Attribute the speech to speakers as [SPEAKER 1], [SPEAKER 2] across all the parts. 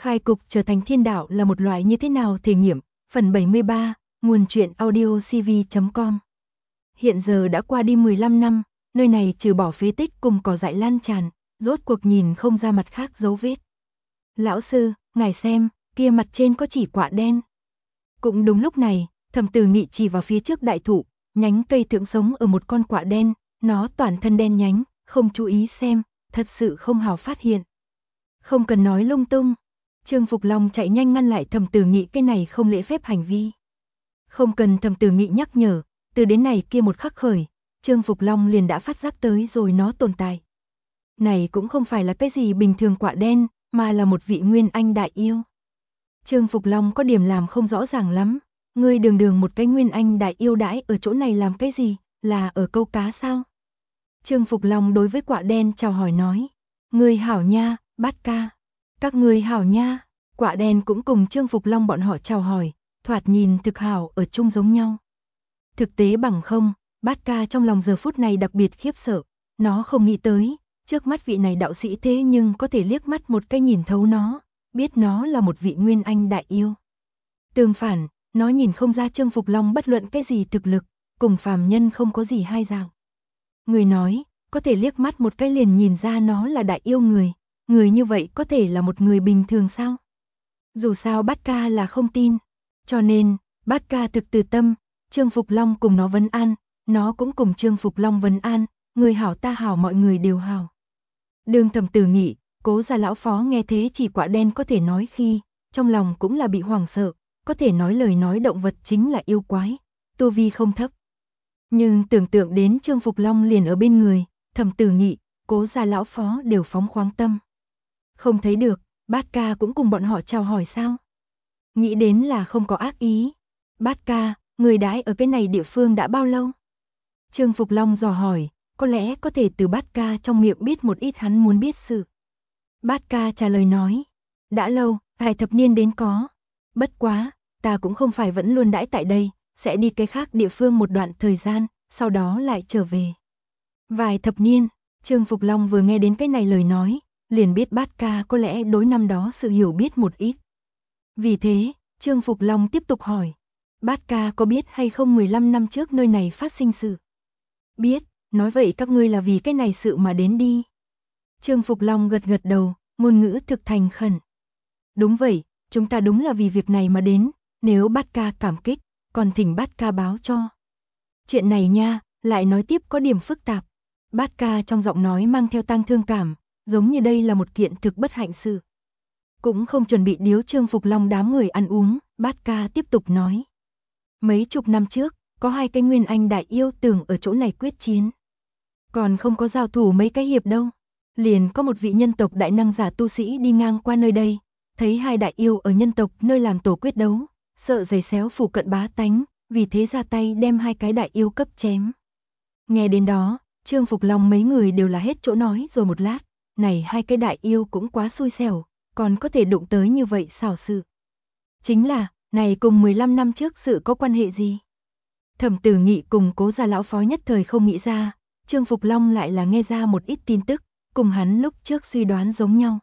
[SPEAKER 1] Khai cục trở thành thiên đạo là một loại như thế nào thể nghiệm, phần 73, nguồn truyện audio cv.com. Hiện giờ đã qua đi 15 năm, nơi này trừ bỏ phế tích cùng cỏ dại lan tràn, rốt cuộc nhìn không ra mặt khác dấu vết. Lão sư, ngài xem, kia mặt trên có chỉ quạ đen. Cũng đúng lúc này, Thẩm Từ Nghị chỉ vào phía trước đại thụ, nhánh cây thượng sống ở một con quạ đen, nó toàn thân đen nhánh, không chú ý xem, thật sự không hào phát hiện. Không cần nói lung tung. Trương Phục Long chạy nhanh ngăn lại Thẩm Từ Nghị cái này không lễ phép hành vi. Không cần Thẩm Từ Nghị nhắc nhở, từ đến này kia một khắc khởi, Trương Phục Long liền đã phát giác tới rồi nó tồn tại. Này cũng không phải là cái gì bình thường quạ đen, mà là một vị nguyên anh đại yêu. Trương Phục Long có điểm làm không rõ ràng lắm, ngươi đường một cái nguyên anh đại yêu đãi ở chỗ này làm cái gì, là ở câu cá sao? Trương Phục Long đối với quạ đen chào hỏi nói, ngươi hảo nha, Bát ca. Các ngươi hảo nha. Quạ đen cũng cùng Trương Phục Long bọn họ chào hỏi, thoạt nhìn thực hảo ở chung giống nhau. Thực tế bằng không, Bát ca trong lòng giờ phút này đặc biệt khiếp sợ, nó không nghĩ tới, trước mắt vị này đạo sĩ thế nhưng có thể liếc mắt một cái nhìn thấu nó, biết nó là một vị nguyên anh đại yêu. Tương phản, nó nhìn không ra Trương Phục Long bất luận cái gì thực lực, cùng phàm nhân không có gì hai dạng. Người nói, có thể liếc mắt một cái liền nhìn ra nó là đại yêu người như vậy có thể là một người bình thường sao? Dù sao Bát ca là không tin, cho nên, Bát ca thực từ tâm, Trương Phục Long cùng nó vấn an, nó cũng cùng Trương Phục Long vấn an, người hảo ta hảo mọi người đều hảo. Đường Thẩm Từ Nghị, Cố gia lão phó nghe thế chỉ quạ đen có thể nói khi, trong lòng cũng là bị hoảng sợ, có thể nói lời nói động vật chính là yêu quái, tu vi không thấp. Nhưng tưởng tượng đến Trương Phục Long liền ở bên người, Thẩm Từ Nghị, Cố gia lão phó đều phóng khoáng tâm. Không thấy được, Bát ca cũng cùng bọn họ chào hỏi sao? Nghĩ đến là không có ác ý. Bát ca, người đãi ở cái này địa phương đã bao lâu? Trương Phục Long dò hỏi, có lẽ có thể từ Bát ca trong miệng biết một ít hắn muốn biết sự. Bát ca trả lời nói, đã lâu, vài thập niên đến có. Bất quá, ta cũng không phải vẫn luôn đãi tại đây, sẽ đi cái khác địa phương một đoạn thời gian, sau đó lại trở về. Vài thập niên, Trương Phục Long vừa nghe đến cái này lời nói, liền biết Bát ca có lẽ đối năm đó sự hiểu biết một ít. Vì thế, Trương Phục Long tiếp tục hỏi, Bát ca có biết hay không 15 năm trước nơi này phát sinh sự? Biết, nói vậy các ngươi là vì cái này sự mà đến đi. Trương Phục Long gật gật đầu, ngôn ngữ thực thành khẩn. Đúng vậy, chúng ta đúng là vì việc này mà đến, nếu Bát ca cảm kích, còn thỉnh Bát ca báo cho. Chuyện này nha, lại nói tiếp có điểm phức tạp. Bát ca trong giọng nói mang theo tang thương cảm, giống như đây là một kiện thực bất hạnh sự. Cũng không chuẩn bị điếu Trương Phục Long đám người ăn uống, Bát ca tiếp tục nói. Mấy chục năm trước, có hai cái nguyên anh đại yêu tưởng ở chỗ này quyết chiến. Còn không có giao thủ mấy cái hiệp đâu. Liền có một vị nhân tộc đại năng giả tu sĩ đi ngang qua nơi đây, thấy hai đại yêu ở nhân tộc nơi làm tổ quyết đấu, sợ giày xéo phủ cận bá tánh, vì thế ra tay đem hai cái đại yêu cấp chém. Nghe đến đó, Trương Phục Long mấy người đều là hết chỗ nói rồi một lát, này hai cái đại yêu cũng quá xui xẻo, còn có thể đụng tới như vậy xảo sự. Chính là, này cùng 15 năm trước sự có quan hệ gì? Thẩm Từ Nghị cùng Cố gia lão phó nhất thời không nghĩ ra, Trương Phục Long lại là nghe ra một ít tin tức, cùng hắn lúc trước suy đoán giống nhau.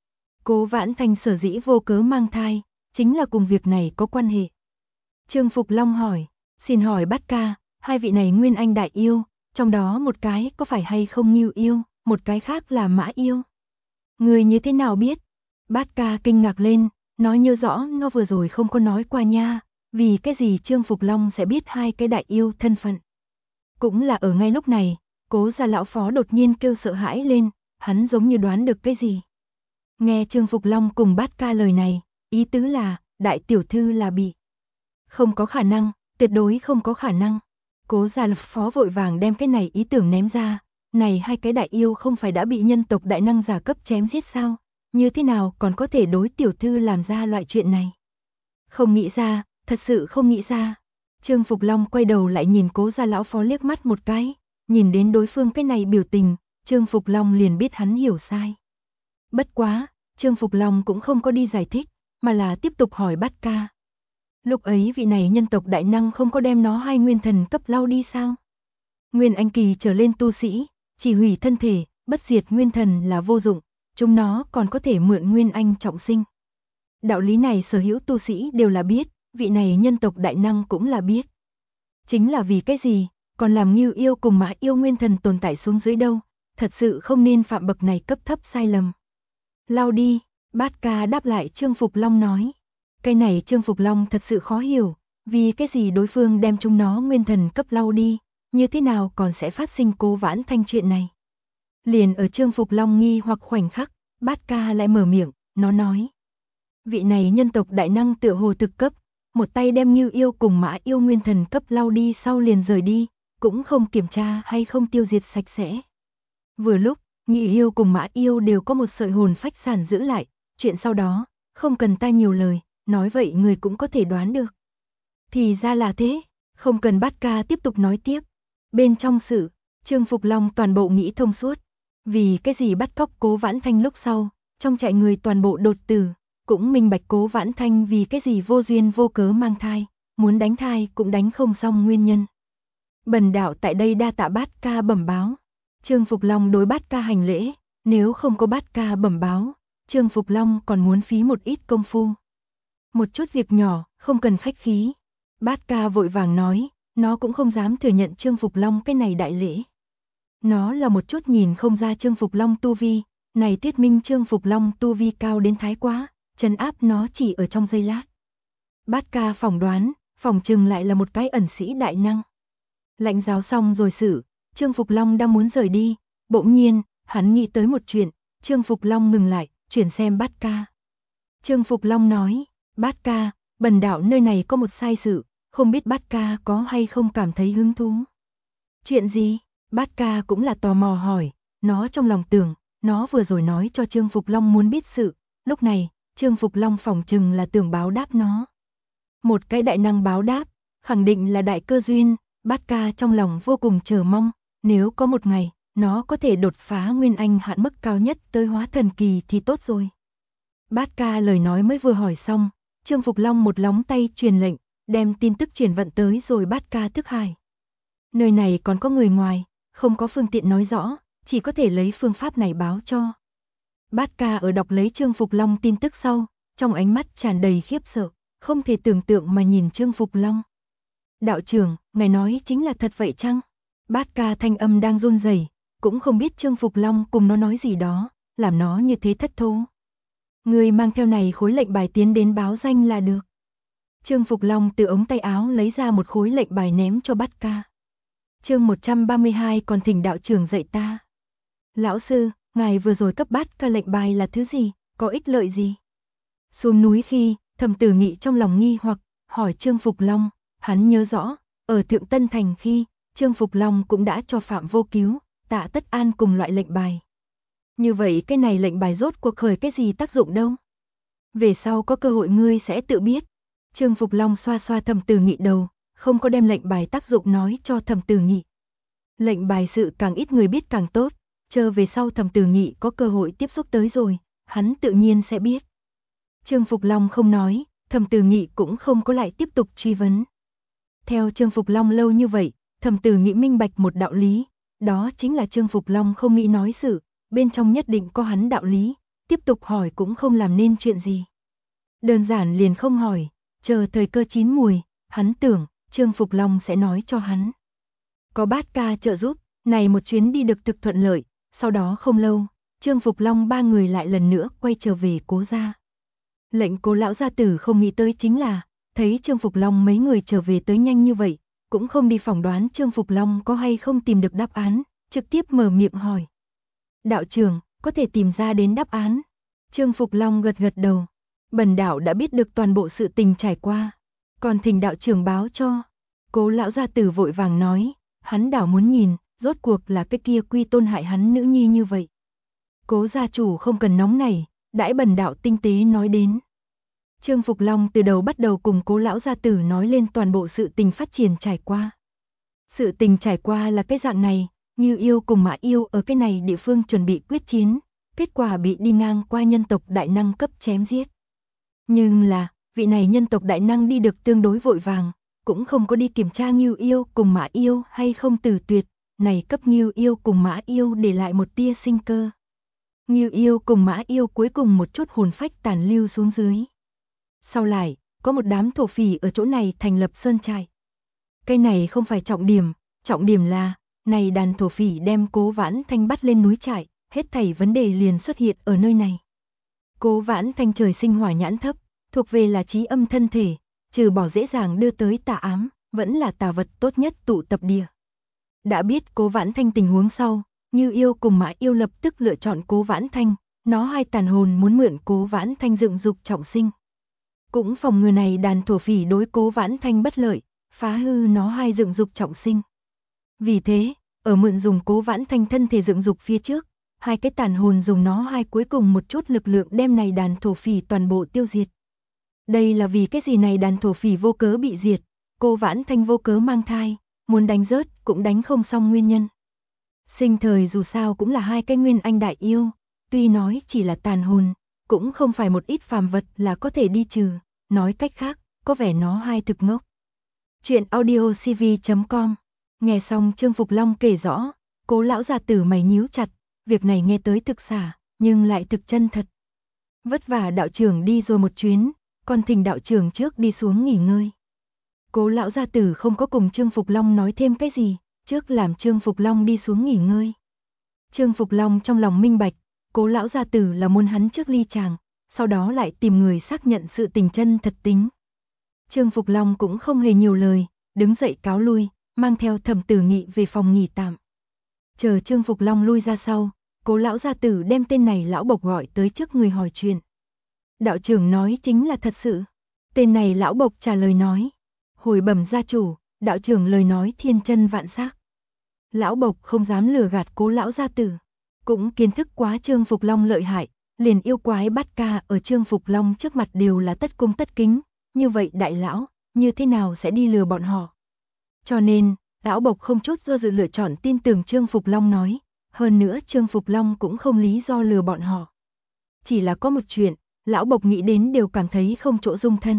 [SPEAKER 1] Cố Vãn Thanh sở dĩ vô cớ mang thai, chính là cùng việc này có quan hệ. Trương Phục Long hỏi, xin hỏi Bát ca, hai vị này nguyên anh đại yêu, trong đó một cái có phải hay không Ngưu yêu, một cái khác là Mã yêu? Người như thế nào biết? Bát ca kinh ngạc lên, nói như rõ nó vừa rồi không có nói qua nha, vì cái gì Trương Phục Long sẽ biết hai cái đại yêu thân phận. Cũng là ở ngay lúc này, Cố gia lão phó đột nhiên kêu sợ hãi lên, hắn giống như đoán được cái gì. Nghe Trương Phục Long cùng Bát ca lời này, ý tứ là, đại tiểu thư là bị. Không có khả năng, tuyệt đối không có khả năng. Cố gia lão phó vội vàng đem cái này ý tưởng ném ra, này hai cái đại yêu không phải đã bị nhân tộc đại năng giả cấp chém giết sao, như thế nào còn có thể đối tiểu thư làm ra loại chuyện này. Không nghĩ ra, thật sự không nghĩ ra. Trương Phục Long quay đầu lại nhìn Cố gia lão phó liếc mắt một cái, nhìn đến đối phương cái này biểu tình, Trương Phục Long liền biết hắn hiểu sai. Bất quá, Trương Phục Long cũng không có đi giải thích, mà là tiếp tục hỏi Bát ca. Lúc ấy vị này nhân tộc đại năng không có đem nó hai nguyên thần cấp lau đi sao? Nguyên anh kỳ trở lên tu sĩ, chỉ hủy thân thể, bất diệt nguyên thần là vô dụng, chúng nó còn có thể mượn nguyên anh trọng sinh. Đạo lý này sở hữu tu sĩ đều là biết, vị này nhân tộc đại năng cũng là biết. Chính là vì cái gì, còn làm Ngưu Yêu cùng Mã Yêu nguyên thần tồn tại xuống dưới đâu, thật sự không nên phạm bậc này cấp thấp sai lầm. Lao đi, Bát Ca đáp lại Trương Phục Long nói. Cái này Trương Phục Long thật sự khó hiểu, vì cái gì đối phương đem chúng nó nguyên thần cấp lao đi, như thế nào còn sẽ phát sinh Cố Vãn Thanh chuyện này. Liền ở Trương Phục Long nghi hoặc khoảnh khắc, Bát Ca lại mở miệng, nó nói. Vị này nhân tộc đại năng tựa hồ thực cấp, một tay đem Ngưu Yêu cùng Mã Yêu nguyên thần cấp lao đi sau liền rời đi, cũng không kiểm tra hay không tiêu diệt sạch sẽ. Vừa lúc, Ngưu Yêu cùng Mã Yêu đều có một sợi hồn phách sản giữ lại, chuyện sau đó, không cần ta nhiều lời, nói vậy người cũng có thể đoán được. Thì ra là thế, không cần Bát Ca tiếp tục nói tiếp. Bên trong sự, Trương Phục Long toàn bộ nghĩ thông suốt. Vì cái gì bắt cóc Cố Vãn Thanh lúc sau, trong trại người toàn bộ đột tử, cũng minh bạch Cố Vãn Thanh vì cái gì vô duyên vô cớ mang thai, muốn đánh thai cũng đánh không xong nguyên nhân. Bần đạo tại đây đa tạ Bát Ca bẩm báo. Trương Phục Long đối Bát Ca hành lễ, nếu không có Bát Ca bẩm báo, Trương Phục Long còn muốn phí một ít công phu. Một chút việc nhỏ, không cần khách khí. Bát Ca vội vàng nói, nó cũng không dám thừa nhận Trương Phục Long cái này đại lễ. Nó là một chút nhìn không ra Trương Phục Long tu vi, này thuyết minh Trương Phục Long tu vi cao đến thái quá, trấn áp nó chỉ ở trong giây lát. Bát Ca phỏng đoán, phỏng chừng lại là một cái ẩn sĩ đại năng. Lãnh giáo xong rồi xử, Trương Phục Long đang muốn rời đi, bỗng nhiên, hắn nghĩ tới một chuyện, Trương Phục Long ngừng lại, chuyển xem Bát Ca. Trương Phục Long nói, Bát Ca, bần đạo nơi này có một sai sự, không biết Bát Ca có hay không cảm thấy hứng thú. Chuyện gì? Bát Ca cũng là tò mò hỏi, nó trong lòng tưởng, nó vừa rồi nói cho Trương Phục Long muốn biết sự, lúc này, Trương Phục Long phỏng chừng là tưởng báo đáp nó. Một cái đại năng báo đáp, khẳng định là đại cơ duyên, Bát Ca trong lòng vô cùng chờ mong, nếu có một ngày, nó có thể đột phá nguyên anh hạn mức cao nhất tới hóa thần kỳ thì tốt rồi. Bát Ca lời nói mới vừa hỏi xong, Trương Phục Long một lóng tay truyền lệnh, đem tin tức truyền vận tới rồi Bát Ca thức hải. Nơi này còn có người ngoài, không có phương tiện nói rõ, chỉ có thể lấy phương pháp này báo cho. Bát Ca ở đọc lấy Trương Phục Long tin tức sau, trong ánh mắt tràn đầy khiếp sợ, không thể tưởng tượng mà nhìn Trương Phục Long. Đạo trưởng, ngài nói chính là thật vậy chăng? Bát Ca thanh âm đang run rẩy, cũng không biết Trương Phục Long cùng nó nói gì đó, làm nó như thế thất thố. Người mang theo này khối lệnh bài tiến đến báo danh là được. Trương Phục Long từ ống tay áo lấy ra một khối lệnh bài ném cho Bát Ca. Chương 132 còn thỉnh đạo trưởng dạy ta. Lão sư, ngài vừa rồi cấp Bát Ca lệnh bài là thứ gì, có ích lợi gì? Xuống núi khi, Thẩm Tử Nghị trong lòng nghi hoặc, hỏi Trương Phục Long, hắn nhớ rõ, ở Thượng Tân Thành khi, Trương Phục Long cũng đã cho Phạm Vô Cứu, Tạ Tất An cùng loại lệnh bài. Như vậy cái này lệnh bài rốt cuộc khởi cái gì tác dụng đâu? Về sau có cơ hội ngươi sẽ tự biết. Trương Phục Long xoa xoa Thẩm Tử Nghị đầu, không có đem lệnh bài tác dụng nói cho Thẩm Tử Nghị. Lệnh bài sự càng ít người biết càng tốt, chờ về sau Thẩm Tử Nghị có cơ hội tiếp xúc tới rồi, hắn tự nhiên sẽ biết. Trương Phục Long không nói, Thẩm Tử Nghị cũng không có lại tiếp tục truy vấn. Theo Trương Phục Long lâu như vậy, Thẩm Tử Nghị minh bạch một đạo lý, đó chính là Trương Phục Long không nghĩ nói sự, bên trong nhất định có hắn đạo lý, tiếp tục hỏi cũng không làm nên chuyện gì. Đơn giản liền không hỏi, chờ thời cơ chín mùi, hắn tưởng Trương Phục Long sẽ nói cho hắn. Có Bát Ca trợ giúp, này một chuyến đi được thực thuận lợi, sau đó không lâu, Trương Phục Long ba người lại lần nữa quay trở về Cố gia. Lệnh Cố lão gia tử không nghĩ tới chính là, thấy Trương Phục Long mấy người trở về tới nhanh như vậy, cũng không đi phỏng đoán Trương Phục Long có hay không tìm được đáp án, trực tiếp mở miệng hỏi. Đạo trưởng, có thể tìm ra đến đáp án? Trương Phục Long gật gật đầu. Bần đạo đã biết được toàn bộ sự tình trải qua, còn thỉnh đạo trưởng báo cho. Cố lão gia tử vội vàng nói, hắn đảo muốn nhìn, rốt cuộc là cái kia Quy Tôn hại hắn nữ nhi như vậy. Cố gia chủ không cần nóng nảy, đãi bần đạo tinh tế nói đến. Trương Phục Long từ đầu bắt đầu cùng Cố lão gia tử nói lên toàn bộ sự tình phát triển trải qua. Sự tình trải qua là cái dạng này, Như Yêu cùng Mã Yêu ở cái này địa phương chuẩn bị quyết chiến, kết quả bị đi ngang qua nhân tộc đại năng cấp chém giết. Nhưng là, vị này nhân tộc đại năng đi được tương đối vội vàng, cũng không có đi kiểm tra Ngưu Yêu cùng Mã Yêu hay không tử tuyệt, này cấp Ngưu Yêu cùng Mã Yêu để lại một tia sinh cơ. Ngưu Yêu cùng Mã Yêu cuối cùng một chút hồn phách tàn lưu xuống dưới. Sau lại, có một đám thổ phỉ ở chỗ này thành lập sơn trại. Cái này không phải trọng điểm là, này đàn thổ phỉ đem Cố Vãn Thanh bắt lên núi trại, hết thảy vấn đề liền xuất hiện ở nơi này. Cố Vãn Thanh trời sinh hỏa nhãn thấp, thuộc về là trí âm thân thể, trừ bỏ dễ dàng đưa tới tà ám, vẫn là tà vật tốt nhất tụ tập địa. Đã biết Cố Vãn Thanh tình huống sau, Như Yêu cùng Mã Yêu lập tức lựa chọn Cố Vãn Thanh, nó hai tàn hồn muốn mượn Cố Vãn Thanh dựng dục trọng sinh. Cũng phòng ngừa này đàn thổ phỉ đối Cố Vãn Thanh bất lợi, phá hư nó hai dựng dục trọng sinh. Vì thế, ở mượn dùng Cố Vãn Thanh thân thể dựng dục phía trước, hai cái tàn hồn dùng nó hai cuối cùng một chút lực lượng đem này đàn thổ phỉ toàn bộ tiêu diệt. Đây là vì cái gì này đàn thổ phỉ vô cớ bị diệt, Cố Vãn Thanh vô cớ mang thai, muốn đánh rớt cũng đánh không xong nguyên nhân. Sinh thời dù sao cũng là hai cái nguyên anh đại yêu, tuy nói chỉ là tàn hồn, cũng không phải một ít phàm vật là có thể đi trừ, nói cách khác, có vẻ nó hai thực ngốc. Chuyện audiocv.com. Nghe xong Trương Phục Long kể rõ, Cố lão gia tử mày nhíu chặt, việc này nghe tới thực xả, nhưng lại thực chân thật. Vất vả đạo trưởng đi rồi một chuyến, còn thỉnh đạo trưởng trước đi xuống nghỉ ngơi. Cố lão gia tử không có cùng Trương Phục Long nói thêm cái gì, trước làm Trương Phục Long đi xuống nghỉ ngơi. Trương Phục Long trong lòng minh bạch, Cố lão gia tử là muốn hắn trước ly chàng, sau đó lại tìm người xác nhận sự tình chân thật tính. Trương Phục Long cũng không hề nhiều lời, đứng dậy cáo lui, mang theo Thẩm Tử Nghị về phòng nghỉ tạm. Chờ Trương Phục Long lui ra sau, Cố lão gia tử đem tên này lão bộc gọi tới trước người hỏi chuyện. Đạo trưởng nói chính là thật sự. Tên này lão bộc trả lời nói. Hồi bẩm gia chủ, đạo trưởng lời nói thiên chân vạn xác. Lão bộc không dám lừa gạt Cố lão gia tử. Cũng kiến thức quá Trương Phục Long lợi hại, liền yêu quái bát ca ở Trương Phục Long trước mặt đều là tất cung tất kính. Như vậy đại lão, như thế nào sẽ đi lừa bọn họ? Cho nên, lão bộc không chút do dự lựa chọn tin tưởng Trương Phục Long nói. Hơn nữa Trương Phục Long cũng không lý do lừa bọn họ. Chỉ là có một chuyện, lão bộc nghĩ đến đều cảm thấy không chỗ dung thân.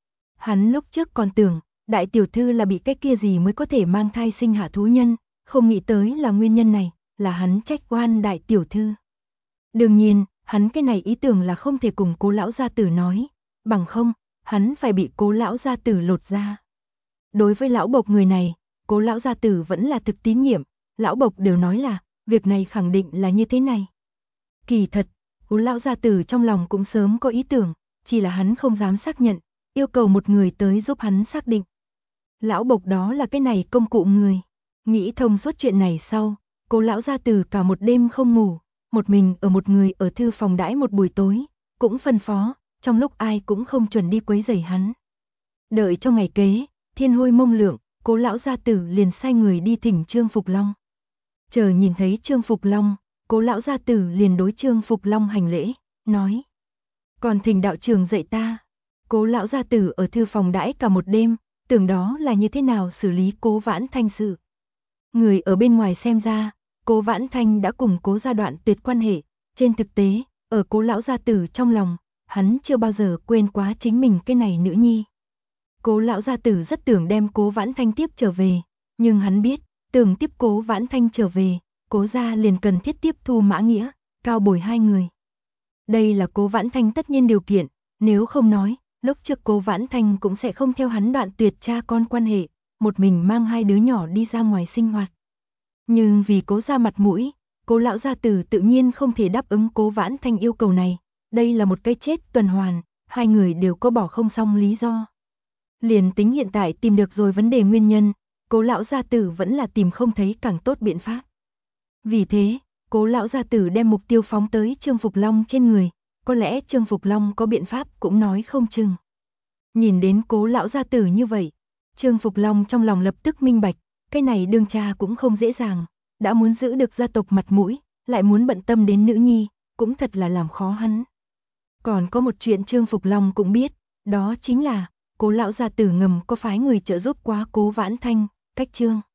[SPEAKER 1] Hắn lúc trước còn tưởng, đại tiểu thư là bị cái kia gì mới có thể mang thai sinh hạ thú nhân, không nghĩ tới là nguyên nhân này, là hắn trách oan đại tiểu thư. Đương nhiên, hắn cái này ý tưởng là không thể cùng Cố lão gia tử nói, bằng không, hắn phải bị Cố lão gia tử lột ra. Đối với lão bộc người này, Cố lão gia tử vẫn là thực tín nhiệm, lão bộc đều nói là, việc này khẳng định là như thế này. Kỳ thật, Cố lão gia tử trong lòng cũng sớm có ý tưởng, chỉ là hắn không dám xác nhận, yêu cầu một người tới giúp hắn xác định. Lão bộc đó là cái này công cụ người. Nghĩ thông suốt chuyện này sau, Cố lão gia tử cả một đêm không ngủ, một mình ở một người ở thư phòng đãi một buổi tối, cũng phân phó, trong lúc ai cũng không chuẩn đi quấy rầy hắn. Đợi trong ngày kế, thiên hôi mông lượng, Cố lão gia tử liền sai người đi thỉnh Trương Phục Long. Chờ nhìn thấy Trương Phục Long, Cố lão gia tử liền đối Trương Phục Long hành lễ, nói: "Còn thỉnh đạo trưởng dạy ta." Cố lão gia tử ở thư phòng đãi cả một đêm, tưởng đó là như thế nào xử lý Cố Vãn Thanh sự. Người ở bên ngoài xem ra, Cố Vãn Thanh đã cùng Cố gia đoạn tuyệt quan hệ, trên thực tế, ở Cố lão gia tử trong lòng, hắn chưa bao giờ quên quá chính mình cái này nữ nhi. Cố lão gia tử rất tưởng đem Cố Vãn Thanh tiếp trở về, nhưng hắn biết, tưởng tiếp Cố Vãn Thanh trở về, Cố gia liền cần thiết tiếp thu Mã Nghĩa, Cao Bồi hai người. Đây là Cố Vãn Thanh tất nhiên điều kiện, nếu không nói, lúc trước Cố Vãn Thanh cũng sẽ không theo hắn đoạn tuyệt cha con quan hệ, một mình mang hai đứa nhỏ đi ra ngoài sinh hoạt. Nhưng vì Cố gia mặt mũi, Cố lão gia tử tự nhiên không thể đáp ứng Cố Vãn Thanh yêu cầu này, đây là một cái chết tuần hoàn, hai người đều có bỏ không xong lý do. Liền tính hiện tại tìm được rồi vấn đề nguyên nhân, Cố lão gia tử vẫn là tìm không thấy càng tốt biện pháp. Vì thế, Cố lão gia tử đem mục tiêu phóng tới Trương Phục Long trên người, có lẽ Trương Phục Long có biện pháp cũng nói không chừng. Nhìn đến Cố lão gia tử như vậy, Trương Phục Long trong lòng lập tức minh bạch, cái này đương cha cũng không dễ dàng, đã muốn giữ được gia tộc mặt mũi, lại muốn bận tâm đến nữ nhi, cũng thật là làm khó hắn. Còn có một chuyện Trương Phục Long cũng biết, đó chính là Cố lão gia tử ngầm có phái người trợ giúp quá Cố Vãn Thanh, cách Trương